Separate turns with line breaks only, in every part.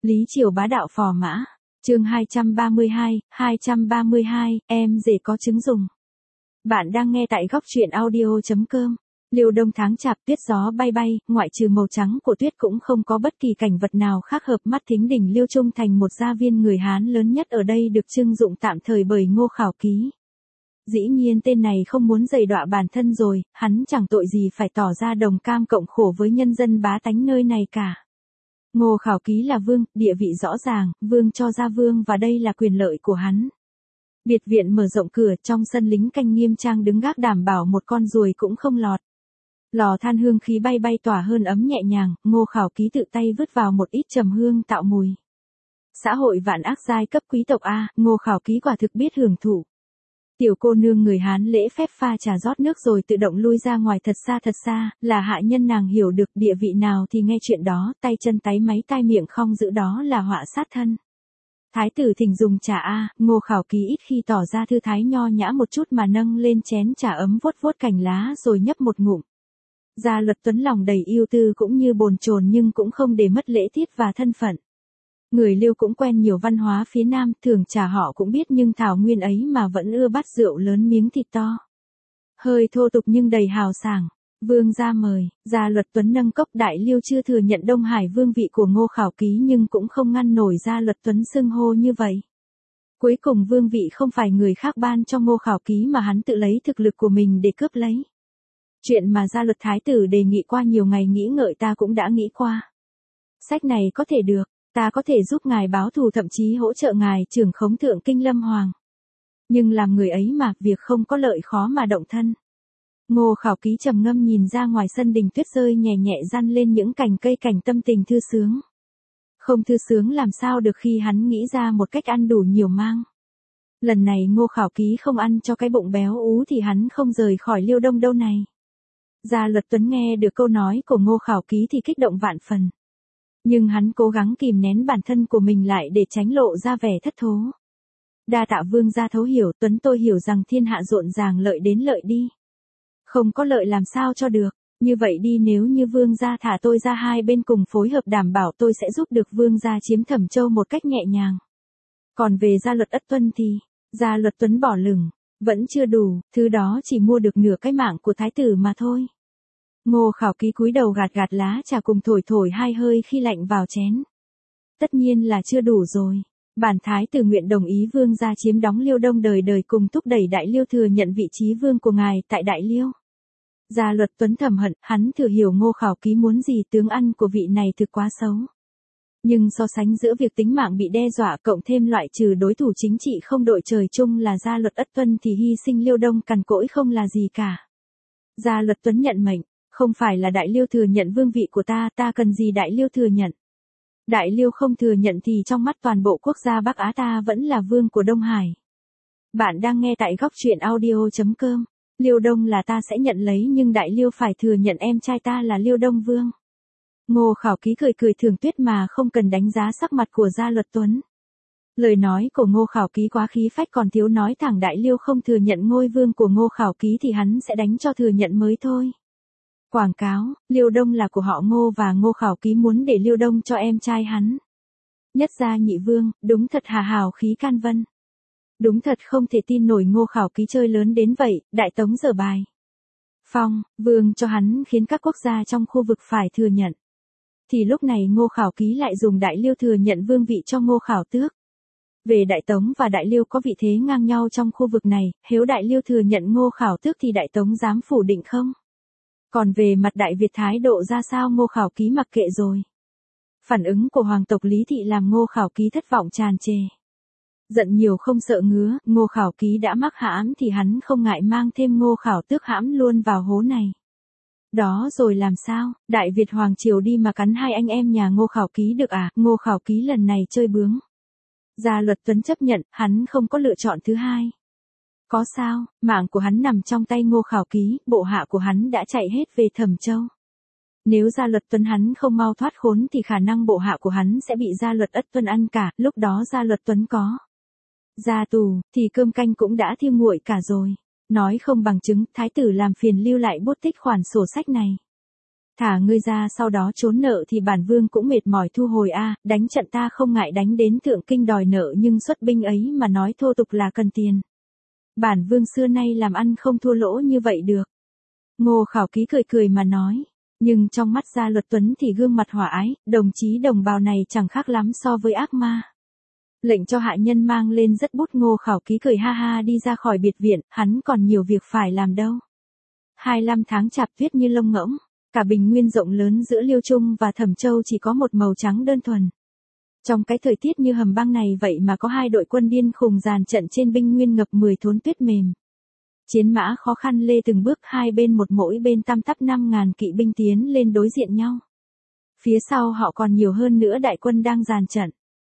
Lý Triều bá đạo phò mã. Chương 232, em rể có trứng dùng. Bạn đang nghe tại góc truyện audio.com. Liêu đông tháng chạp, tuyết gió bay bay, ngoại trừ màu trắng của tuyết cũng không có bất kỳ cảnh vật nào khác hợp mắt. Thính đỉnh Liêu Trung thành một gia viên người Hán lớn nhất ở đây được trưng dụng tạm thời bởi Ngô Khảo Ký. Dĩ nhiên tên này không muốn dày đọa bản thân rồi, hắn chẳng tội gì phải tỏ ra đồng cam cộng khổ với nhân dân bá tánh nơi này cả. Ngô Khảo Ký là vương, địa vị rõ ràng, vương cho ra vương và đây là quyền lợi của hắn. Biệt viện mở rộng cửa, trong sân lính canh nghiêm trang đứng gác đảm bảo một con ruồi cũng không lọt. Lò than hương khí bay bay tỏa hơn ấm nhẹ nhàng, Ngô Khảo Ký tự tay vứt vào một ít trầm hương tạo mùi. Xã hội vạn ác giai cấp quý tộc A, Ngô Khảo Ký quả thực biết hưởng thụ. Tiểu cô nương người Hán lễ phép pha trà rót nước rồi tự động lui ra ngoài thật xa, là hạ nhân nàng hiểu được địa vị nào thì nghe chuyện đó, tay chân táy máy tai miệng không giữ đó là họa sát thân. Thái tử thỉnh dùng trà A, Ngô Khảo Ký ít khi tỏ ra thư thái nho nhã một chút mà nâng lên chén trà ấm vuốt vuốt cành lá rồi nhấp một ngụm. Gia Luật Tuấn lòng đầy ưu tư cũng như bồn chồn nhưng cũng không để mất lễ tiết và thân phận. Người Liêu cũng quen nhiều văn hóa phía Nam, thường trà họ cũng biết nhưng thảo nguyên ấy mà vẫn ưa bát rượu lớn miếng thịt to. Hơi thô tục nhưng đầy hào sảng. Vương gia mời, Gia Luật Tuấn nâng cốc. Đại Liêu chưa thừa nhận Đông Hải vương vị của Ngô Khảo Ký nhưng cũng không ngăn nổi Gia Luật Tuấn xưng hô như vậy. Cuối cùng vương vị không phải người khác ban cho Ngô Khảo Ký mà hắn tự lấy thực lực của mình để cướp lấy. Chuyện mà Gia Luật Thái tử đề nghị qua nhiều ngày nghĩ ngợi ta cũng đã nghĩ qua. Sách này có thể được. Ta có thể giúp ngài báo thù, thậm chí hỗ trợ ngài trưởng khống thượng kinh Lâm Hoàng. Nhưng làm người ấy mà, việc không có lợi khó mà động thân. Ngô Khảo Ký trầm ngâm nhìn ra ngoài sân đình tuyết rơi nhẹ nhẹ răn lên những cành cây, cảnh tâm tình thư sướng. Không thư sướng làm sao được khi hắn nghĩ ra một cách ăn đủ nhiều mang. Lần này Ngô Khảo Ký không ăn cho cái bụng béo ú thì hắn không rời khỏi Liêu Đông đâu này. Gia Luật Tuấn nghe được câu nói của Ngô Khảo Ký thì kích động vạn phần. Nhưng hắn cố gắng kìm nén bản thân của mình lại để tránh lộ ra vẻ thất thố. Đa tạ vương gia thấu hiểu, Tuấn tôi hiểu rằng thiên hạ rộn ràng, lợi đến lợi đi. Không có lợi làm sao cho được, như vậy đi, nếu như vương gia thả tôi ra, hai bên cùng phối hợp đảm bảo tôi sẽ giúp được vương gia chiếm Thẩm Châu một cách nhẹ nhàng. Còn về Gia Luật Ất Tuân thì, Gia Luật Tuấn bỏ lửng, vẫn chưa đủ, thứ đó chỉ mua được nửa cái mạng của thái tử mà thôi. Ngô Khảo Ký cúi đầu gạt lá trà cùng thổi hai hơi khi lạnh vào chén. Tất nhiên là chưa đủ rồi. Bản thái tử nguyện đồng ý vương gia chiếm đóng Liêu Đông, đời đời cùng thúc đẩy Đại Liêu thừa nhận vị trí vương của ngài tại Đại Liêu. Gia Luật Tuấn thầm hận, hắn thừa hiểu Ngô Khảo Ký muốn gì, tướng ăn của vị này thực quá xấu. Nhưng so sánh giữa việc tính mạng bị đe dọa cộng thêm loại trừ đối thủ chính trị không đội trời chung là Gia Luật Ất Tuân thì hy sinh Liêu Đông cằn cỗi không là gì cả. Gia Luật Tuấn nhận mệnh. Không phải là Đại Liêu thừa nhận vương vị của ta, ta cần gì Đại Liêu thừa nhận. Đại Liêu không thừa nhận thì trong mắt toàn bộ quốc gia Bắc Á ta vẫn là vương của Đông Hải. Bạn đang nghe tại góc truyện audio.com. Liêu Đông là ta sẽ nhận lấy nhưng Đại Liêu phải thừa nhận em trai ta là Liêu Đông vương. Ngô Khảo Ký cười thường tuyết mà không cần đánh giá sắc mặt của Gia Luật Tuấn. Lời nói của Ngô Khảo Ký quá khí phách, còn thiếu nói thẳng Đại Liêu không thừa nhận ngôi vương của Ngô Khảo Ký thì hắn sẽ đánh cho thừa nhận mới thôi. Quảng cáo, Liêu Đông là của họ Ngô và Ngô Khảo Ký muốn để Liêu Đông cho em trai hắn. Nhất gia nhị vương, đúng thật hà hào khí can vân. Đúng thật không thể tin nổi Ngô Khảo Ký chơi lớn đến vậy, Đại Tống dở bài. Phong, vương cho hắn khiến các quốc gia trong khu vực phải thừa nhận. Thì lúc này Ngô Khảo Ký lại dùng Đại Liêu thừa nhận vương vị cho Ngô Khảo Tước. Về Đại Tống và Đại Liêu có vị thế ngang nhau trong khu vực này, nếu Đại Liêu thừa nhận Ngô Khảo Tước thì Đại Tống dám phủ định không? Còn về mặt Đại Việt thái độ ra sao Ngô Khảo Ký mặc kệ rồi. Phản ứng của hoàng tộc Lý Thị làm Ngô Khảo Ký thất vọng tràn trề. Giận nhiều không sợ ngứa, Ngô Khảo Ký đã mắc hãm thì hắn không ngại mang thêm Ngô Khảo Tước hãm luôn vào hố này. Đó rồi làm sao, Đại Việt Hoàng Triều đi mà cắn hai anh em nhà Ngô Khảo Ký được à, Ngô Khảo Ký lần này chơi bướng. Gia Luật Tuấn chấp nhận, hắn không có lựa chọn thứ hai. Có sao, mạng của hắn nằm trong tay Ngô Khảo Ký, bộ hạ của hắn đã chạy hết về Thẩm Châu. Nếu Gia Luật Tuấn hắn không mau thoát khốn thì khả năng bộ hạ của hắn sẽ bị Gia Luật Ất Tuân ăn cả, lúc đó Gia Luật Tuấn có ra tù, thì cơm canh cũng đã thiêu nguội cả rồi. Nói không bằng chứng, thái tử làm phiền lưu lại bút tích khoản sổ sách này. Thả ngươi ra sau đó trốn nợ thì bản vương cũng mệt mỏi thu hồi a, đánh trận ta không ngại đánh đến thượng kinh đòi nợ nhưng xuất binh ấy mà nói thô tục là cần tiền. Bản vương xưa nay làm ăn không thua lỗ như vậy được. Ngô Khảo Ký cười cười mà nói, nhưng trong mắt Gia Luật Tuấn thì gương mặt hòa ái, đồng chí đồng bào này chẳng khác lắm so với ác ma. Lệnh cho hạ nhân mang lên rất bút. Ngô Khảo Ký cười ha ha đi ra khỏi biệt viện, hắn còn nhiều việc phải làm đâu. 25 tháng chạp tuyết như lông ngỗng, cả bình nguyên rộng lớn giữa Liêu Trung và Thẩm Châu chỉ có một màu trắng đơn thuần. Trong cái thời tiết như hầm băng này vậy mà có hai đội quân điên khùng dàn trận trên binh nguyên ngập 10 thốn tuyết mềm. Chiến mã khó khăn lê từng bước, hai bên một mỗi bên tăm tắp 5.000 kỵ binh tiến lên đối diện nhau. Phía sau họ còn nhiều hơn nữa đại quân đang dàn trận.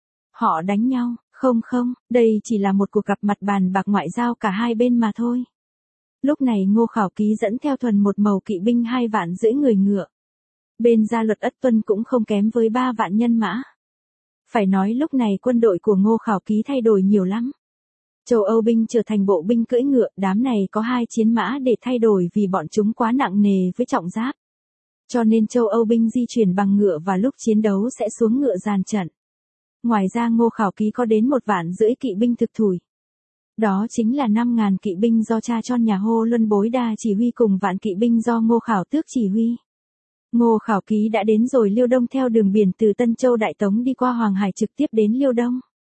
Họ đánh nhau, không, đây chỉ là một cuộc gặp mặt bàn bạc ngoại giao cả hai bên mà thôi. Lúc này Ngô Khảo Ký dẫn theo thuần một màu kỵ binh 2 vạn rưỡi người ngựa. Bên Gia Luật Ất Tuân cũng không kém với 3 vạn nhân mã. Phải nói lúc này quân đội của Ngô Khảo Ký thay đổi nhiều lắm. Châu Âu binh trở thành bộ binh cưỡi ngựa, đám này có 2 chiến mã để thay đổi vì bọn chúng quá nặng nề với trọng giáp. Cho nên châu Âu binh di chuyển bằng ngựa và lúc chiến đấu sẽ xuống ngựa dàn trận. Ngoài ra Ngô Khảo Ký có đến 1 vạn rưỡi kỵ binh thực thủy. Đó chính là 5.000 kỵ binh do cha Chon nhà Hô Luân Bối Đa chỉ huy cùng vạn kỵ binh do Ngô Khảo Tước chỉ huy. Ngô Khảo Ký đã đến rồi Liêu Đông theo đường biển từ Tân Châu Đại Tống đi qua Hoàng Hải trực tiếp đến Liêu Đông.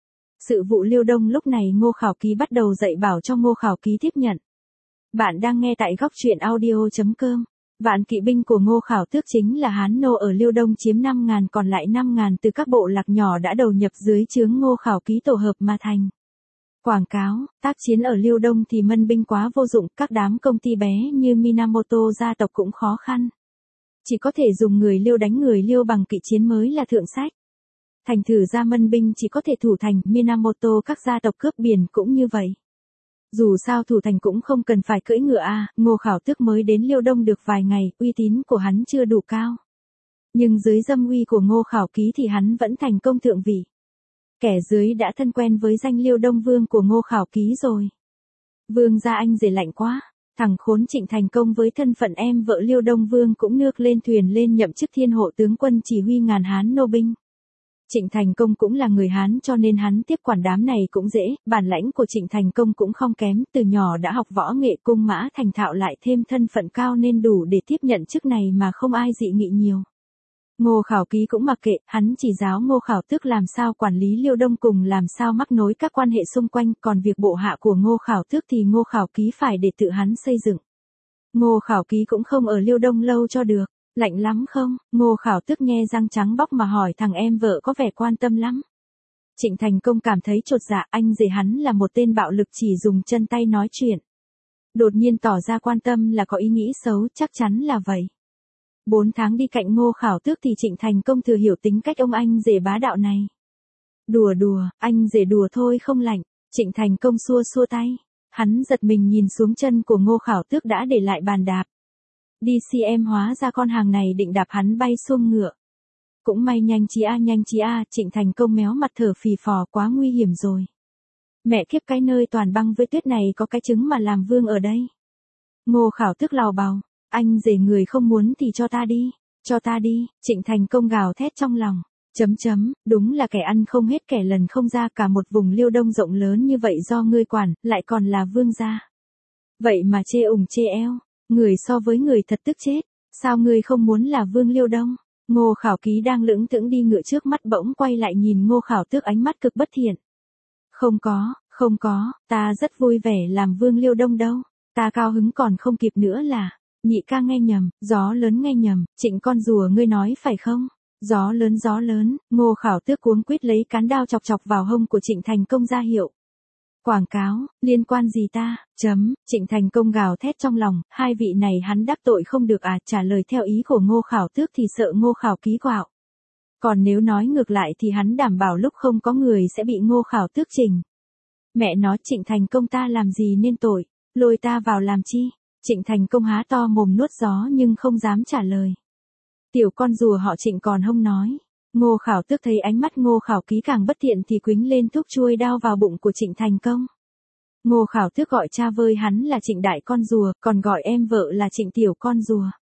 Sự vụ Liêu Đông lúc này Ngô Khảo Ký bắt đầu dạy bảo cho Ngô Khảo Ký tiếp nhận. Bạn đang nghe tại góc truyện audio.com. Vạn kỵ binh của Ngô Khảo Tước chính là Hán Nô ở Liêu Đông chiếm 5.000, còn lại 5.000 từ các bộ lạc nhỏ đã đầu nhập dưới trướng Ngô Khảo Ký tổ hợp mà thành. Quảng cáo, tác chiến ở Liêu Đông thì mân binh quá vô dụng, các đám công ty bé như Minamoto gia tộc cũng khó khăn. Chỉ có thể dùng người Liêu đánh người Liêu bằng kỵ chiến mới là thượng sách. Thành thử ra mân binh chỉ có thể thủ thành, Minamoto các gia tộc cướp biển cũng như vậy. Dù sao thủ thành cũng không cần phải cưỡi ngựa a, Ngô Khảo Tước mới đến Liêu Đông được vài ngày, uy tín của hắn chưa đủ cao. Nhưng dưới dâm uy của Ngô Khảo Ký thì hắn vẫn thành công thượng vị. Kẻ dưới đã thân quen với danh Liêu Đông Vương của Ngô Khảo Ký rồi. Vương gia anh rể lạnh quá, thằng khốn Trịnh Thành Công với thân phận em vợ Liêu Đông Vương cũng nước lên thuyền lên nhậm chức Thiên Hộ tướng quân chỉ huy ngàn Hán nô binh. Trịnh Thành Công cũng là người Hán cho nên hắn tiếp quản đám này cũng dễ, bản lãnh của Trịnh Thành Công cũng không kém, từ nhỏ đã học võ nghệ cung mã thành thạo lại thêm thân phận cao nên đủ để tiếp nhận chức này mà không ai dị nghị nhiều. Ngô Khảo Ký cũng mặc kệ, hắn chỉ giáo Ngô Khảo Tước làm sao quản lý Liêu Đông cùng làm sao mắc nối các quan hệ xung quanh, còn việc bộ hạ của Ngô Khảo Tước thì Ngô Khảo Ký phải để tự hắn xây dựng. Ngô Khảo Ký cũng không ở Liêu Đông lâu cho được. Lạnh lắm không? Ngô Khảo Tước nghe răng trắng bóc mà hỏi thằng em vợ có vẻ quan tâm lắm. Trịnh Thành Công cảm thấy chột dạ, anh rể hắn là một tên bạo lực chỉ dùng chân tay nói chuyện. Đột nhiên tỏ ra quan tâm là có ý nghĩ xấu, chắc chắn là vậy. 4 tháng đi cạnh Ngô Khảo Tước thì Trịnh Thành Công thừa hiểu tính cách ông anh rể bá đạo này. Đùa, anh rể đùa thôi không lạnh. Trịnh Thành Công xua xua tay. Hắn giật mình nhìn xuống chân của Ngô Khảo Tước đã để lại bàn đạp. Đi xem hóa ra con hàng này định đạp hắn bay xuông ngựa. Cũng may nhanh chí a, Trịnh Thành Công méo mặt thở phì phò, quá nguy hiểm rồi. Mẹ kiếp, cái nơi toàn băng với tuyết này có cái trứng mà làm vương ở đây. Ngô Khảo Tước lào bào, anh rể người không muốn thì cho ta đi, Trịnh Thành Công gào thét trong lòng. Đúng là kẻ ăn không hết kẻ lần không ra, cả một vùng Liêu Đông rộng lớn như vậy do ngươi quản, lại còn là vương gia. Vậy mà chê ủng chê eo. Người so với người thật tức chết, sao ngươi không muốn là vương Liêu Đông? Ngô Khảo Ký đang lững thững đi ngựa trước mắt bỗng quay lại nhìn Ngô Khảo Tước ánh mắt cực bất thiện. Không có, ta rất vui vẻ làm vương Liêu Đông đâu, ta cao hứng còn không kịp nữa là, nhị ca nghe nhầm, gió lớn nghe nhầm, Trịnh con rùa ngươi nói phải không? Gió lớn, Ngô Khảo Tước cuống quýt lấy cán đao chọc chọc vào hông của Trịnh Thành Công ra hiệu. Quảng cáo, liên quan gì ta? Trịnh Thành Công gào thét trong lòng, hai vị này hắn đắc tội không được à, trả lời theo ý của Ngô Khảo Tước thì sợ Ngô Khảo Ký quạo. Còn nếu nói ngược lại thì hắn đảm bảo lúc không có người sẽ bị Ngô Khảo Tước chỉnh. Mẹ nói Trịnh Thành Công ta làm gì nên tội, lôi ta vào làm chi? Trịnh Thành Công há to mồm nuốt gió nhưng không dám trả lời. Tiểu con rùa họ Trịnh còn không nói. Ngô Khảo Tước thấy ánh mắt Ngô Khảo Ký càng bất thiện thì quýnh lên thúc chuôi đao vào bụng của Trịnh Thành Công. Ngô Khảo Tước gọi cha vơi hắn là Trịnh đại con rùa, còn gọi em vợ là Trịnh tiểu con rùa.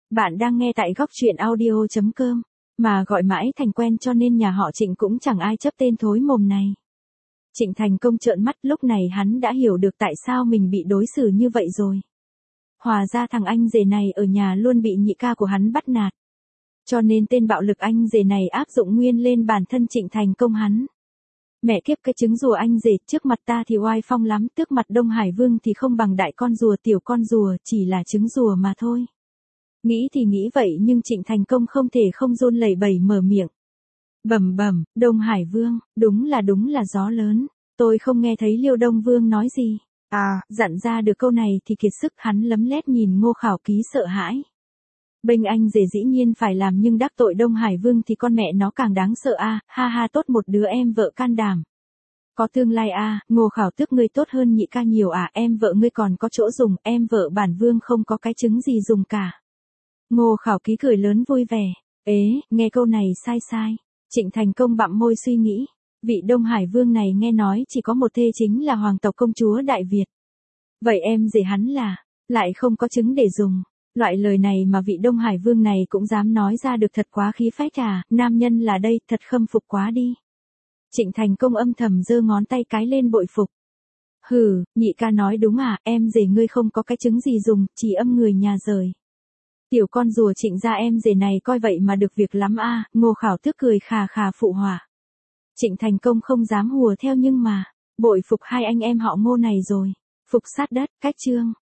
Bạn đang nghe tại góc truyện audio.com, mà gọi mãi thành quen cho nên nhà họ Trịnh cũng chẳng ai chấp tên thối mồm này. Trịnh Thành Công trợn mắt, lúc này hắn đã hiểu được tại sao mình bị đối xử như vậy rồi. Hóa ra thằng anh rể này ở nhà luôn bị nhị ca của hắn bắt nạt. Cho nên tên bạo lực anh rể này áp dụng nguyên lên bản thân Trịnh Thành Công hắn. Mẹ kiếp, cái trứng rùa anh rể, trước mặt ta thì oai phong lắm, trước mặt Đông Hải Vương thì không bằng đại con rùa, tiểu con rùa, chỉ là trứng rùa mà thôi. Nghĩ thì nghĩ vậy nhưng Trịnh Thành Công không thể không run lẩy bẩy mở miệng. Bẩm bẩm, Đông Hải Vương, đúng là gió lớn, tôi không nghe thấy Liêu Đông Vương nói gì. Dặn ra được câu này thì kiệt sức, hắn lấm lét nhìn Ngô Khảo Ký sợ hãi. Bênh anh rể dĩ nhiên phải làm, nhưng đắc tội Đông Hải Vương thì con mẹ nó càng đáng sợ ha ha, tốt một đứa em vợ can đảm. Có tương lai Ngô Khảo Tước ngươi tốt hơn nhị ca nhiều em vợ ngươi còn có chỗ dùng, em vợ bản vương không có cái trứng gì dùng cả. Ngô Khảo Ký cười lớn vui vẻ. Nghe câu này sai. Trịnh Thành Công bặm môi suy nghĩ. Vị Đông Hải Vương này nghe nói chỉ có một thê chính là hoàng tộc công chúa Đại Việt. Vậy em rể hắn lại không có trứng để dùng. Loại lời này mà vị Đông Hải Vương này cũng dám nói ra được, thật quá khí phách nam nhân là đây, thật khâm phục quá đi. Trịnh Thành Công âm thầm giơ ngón tay cái lên bội phục. Hừ, nhị ca nói đúng em rể ngươi không có cái trứng gì dùng, chỉ âm người nhà rời. Tiểu con rùa Trịnh gia em rể này coi vậy mà được việc lắm Ngô Khảo Tước cười khà khà phụ họa. Trịnh Thành Công không dám hùa theo nhưng mà, bội phục hai anh em họ Ngô này rồi. Phục sát đất, cách chương.